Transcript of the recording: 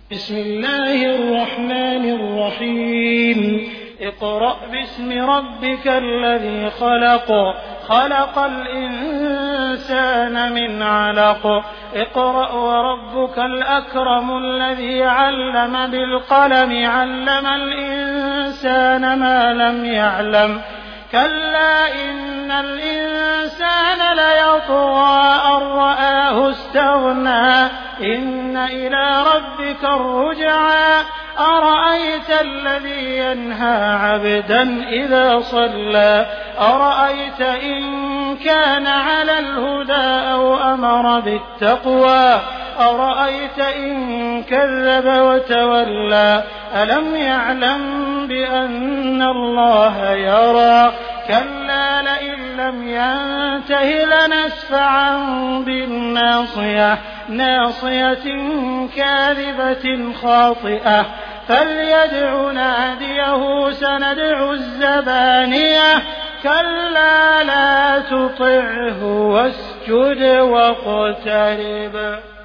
بسم الله الرحمن الرحيم اقرأ باسم ربك الذي خلق خلق الإنسان من علق اقرأ وربك الأكرم الذي علم بالقلم علم الإنسان ما لم يعلم كلا إن الإنسان ليطغى أن رآه استغنى إن إلى ربك الرجعى أرأيت الذي ينهى عبدا إذا صلى أرأيت إن كان على الهدى أو أمر بالتقوى أرأيت إن كذب وتولى ألم يعلم بأن الله يرى كلا لئن لم ينته لنسفعا بالناصية ناصية كاذبة خاطئة فليدع ناديه سندع الزبانية كلا لا تطعه واسجد واقترب.